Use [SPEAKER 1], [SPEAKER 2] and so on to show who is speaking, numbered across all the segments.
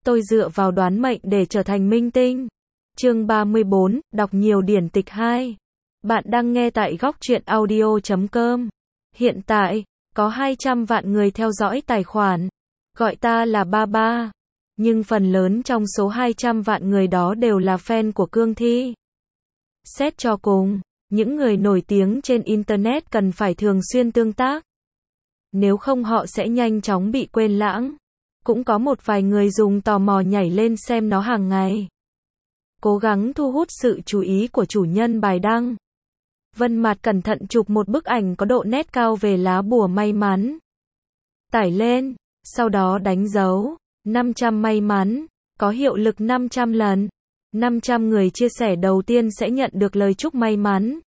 [SPEAKER 1] tôi dựa vào đoán mệnh để trở thành minh tinh. Chương 34, đọc nhiều điển tịch 2. Bạn đang nghe tại góc truyện audio.com. Hiện tại, có 200 vạn người theo dõi tài khoản. Gọi ta là ba ba. Nhưng phần lớn trong số 200 vạn người đó đều là fan của Cương Thi. Xét cho cùng, những người nổi tiếng trên Internet cần phải thường xuyên tương tác. Nếu không họ sẽ nhanh chóng bị quên lãng. Cũng có một vài người dùng tò mò nhảy lên xem nó hàng ngày. Cố gắng thu hút sự chú ý của chủ nhân bài đăng. Vân Mạt cẩn thận chụp một bức ảnh có độ nét cao về lá bùa may mắn. Tải lên, sau đó đánh dấu 500 may mắn, có hiệu lực 500 lần. 500 người chia sẻ đầu tiên sẽ nhận được lời chúc may mắn.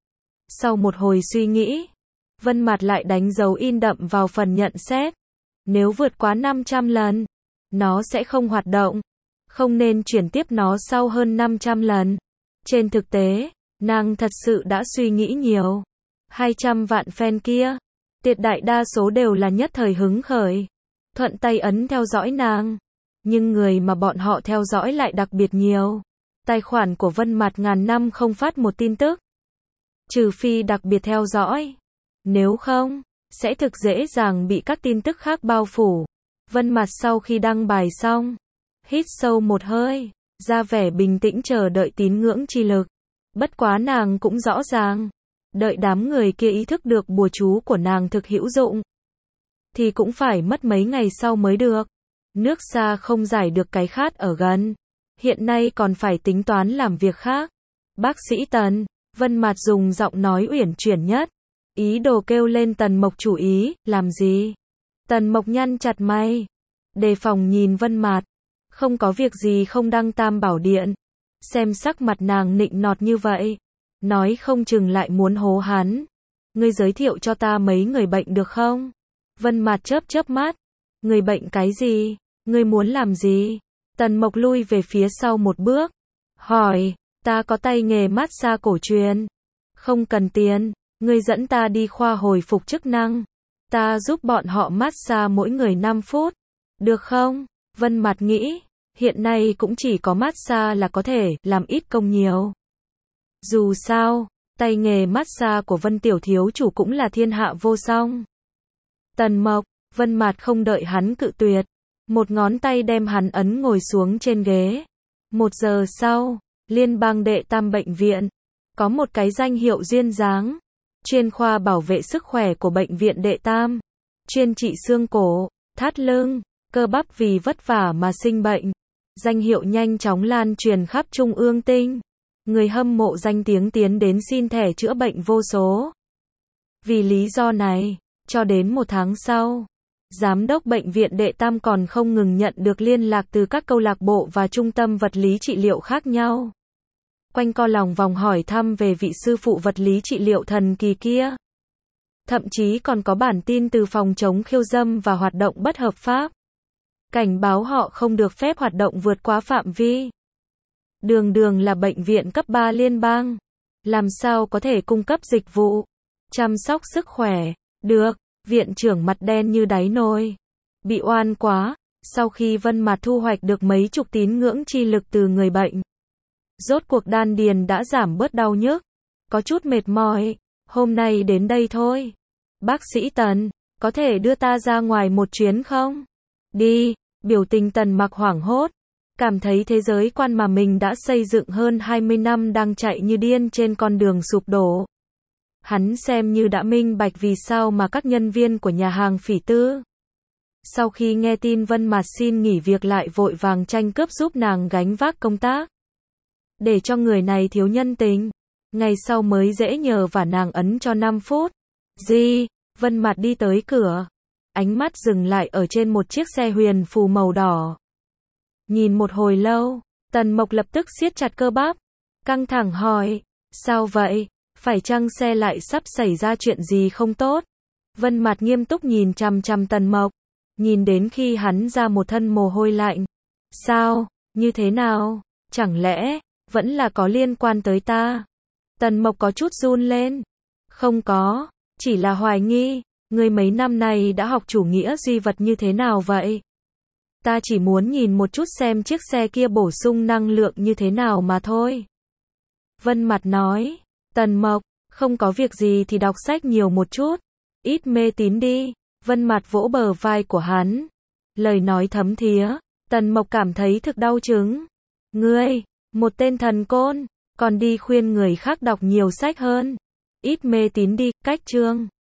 [SPEAKER 1] Sau một hồi suy nghĩ, Vân Mạt lại đánh dấu in đậm vào phần nhận xét. Nếu vượt quá 500 lần, nó sẽ không hoạt động. Không nên chuyển tiếp nó sau hơn 500 lần. Trên thực tế, nàng thật sự đã suy nghĩ nhiều. 200 vạn fan kia, tuyệt đại đa số đều là nhất thời hứng khởi, thuận tay ấn theo dõi nàng. Nhưng người mà bọn họ theo dõi lại đặc biệt nhiều. Tài khoản của Vân Mạt ngàn năm không phát một tin tức. Trừ phi đặc biệt theo dõi. Nếu không, sẽ thực dễ dàng bị các tin tức khác bao phủ. Vân Mạt sau khi đăng bài xong, hít sâu một hơi, ra vẻ bình tĩnh chờ đợi tín ngưỡng chi lực. Bất quá nàng cũng rõ ràng, đợi đám người kia ý thức được bùa chú của nàng thực hữu dụng, thì cũng phải mất mấy ngày sau mới được. Nước xa không giải được cái khát ở gần. Hiện nay còn phải tính toán làm việc khác. Bác sĩ Tần, Vân Mạt dùng giọng nói uyển chuyển nhất. Ý đồ kêu lên Tần Mộc chủ ý, làm gì? Tần Mộc nhăn chặt mày, đề phòng nhìn Vân Mạt. Không có việc gì không đăng Tam Bảo Điện. Xem sắc mặt nàng nịnh nọt như vậy, nói không chừng lại muốn hố hắn. Ngươi giới thiệu cho ta mấy người bệnh được không? Vân Mạt chớp chớp mắt. Người bệnh cái gì? Ngươi muốn làm gì? Tần Mộc lui về phía sau một bước, hỏi, ta có tay nghề massage cổ truyền. Không cần tiền, ngươi dẫn ta đi khoa hồi phục chức năng. Ta giúp bọn họ massage mỗi người 5 phút. Được không? Vân Mạt nghĩ, hiện nay cũng chỉ có massage là có thể làm ít công nhiều. Dù sao, tay nghề massage của Vân tiểu thiếu chủ cũng là thiên hạ vô song. Tần Mộc, Vân Mạt không đợi hắn cự tuyệt, một ngón tay đem hắn ấn ngồi xuống trên ghế. 1 giờ sau, Liên bang Đệ Tam bệnh viện có một cái danh hiệu duyên dáng, chuyên khoa bảo vệ sức khỏe của bệnh viện Đệ Tam, chuyên trị xương cổ, thắt lưng, cơ bắp vì vất vả mà sinh bệnh. Danh hiệu nhanh chóng lan truyền khắp Trung ương Tinh. Người hâm mộ danh tiếng tiến đến xin thẻ chữa bệnh vô số. Vì lý do này, cho đến 1 tháng sau, Giám đốc bệnh viện Đệ Tam còn không ngừng nhận được liên lạc từ các câu lạc bộ và trung tâm vật lý trị liệu khác nhau. Quanh co lòng vòng hỏi thăm về vị sư phụ vật lý trị liệu thần kỳ kia. Thậm chí còn có bản tin từ phòng chống khiêu dâm và hoạt động bất hợp pháp. Cảnh báo họ không được phép hoạt động vượt quá phạm vi. Đường đường là bệnh viện cấp 3 liên bang. Làm sao có thể cung cấp dịch vụ chăm sóc sức khỏe được? Viện trưởng mặt đen như đáy nồi. Bị oan quá. Sau khi Vân Mạt thu hoạch được mấy chục tín ngưỡng chi lực từ người bệnh, rốt cuộc đan điền đã giảm bớt đau nhức, có chút mệt mỏi. Hôm nay đến đây thôi. Bác sĩ Tần, có thể đưa ta ra ngoài một chuyến không? Đi. Biểu tình Tần Mặc hoảng hốt, cảm thấy thế giới quan mà mình đã xây dựng hơn 20 năm đang chạy như điên trên con đường sụp đổ. Hắn xem như đã minh bạch vì sao mà các nhân viên của nhà hàng Phỉ Tư, sau khi nghe tin Vân Mạt xin nghỉ việc lại vội vàng tranh cướp giúp nàng gánh vác công tác. Để cho người này thiếu nhân tình, ngày sau mới dễ nhờ vả nàng ấn cho 5 phút. Gì? Vân Mạt đi tới cửa, ánh mắt dừng lại ở trên một chiếc xe huyền phù màu đỏ. Nhìn một hồi lâu, Tần Mộc lập tức siết chặt cơ bắp, căng thẳng hỏi, sao vậy? Phải chăng xe lại sắp xảy ra chuyện gì không tốt? Vân Mạt nghiêm túc nhìn chằm chằm Tần Mộc, nhìn đến khi hắn ra một thân mồ hôi lạnh. Sao? Như thế nào? Chẳng lẽ vẫn là có liên quan tới ta? Tần Mộc có chút run lên. Không có, chỉ là hoài nghi, ngươi mấy năm nay đã học chủ nghĩa duy vật như thế nào vậy? Ta chỉ muốn nhìn một chút xem chiếc xe kia bổ sung năng lượng như thế nào mà thôi. Vân Mặt nói. Tần Mộc, không có việc gì thì đọc sách nhiều một chút. Ít mê tín đi. Vân Mặt vỗ bờ vai của hắn. Lời nói thấm thía. Tần Mộc cảm thấy thực đau chứng. Ngươi, một tên thần côn, còn đi khuyên người khác đọc nhiều sách hơn. Ít mê tín đi, cách chương.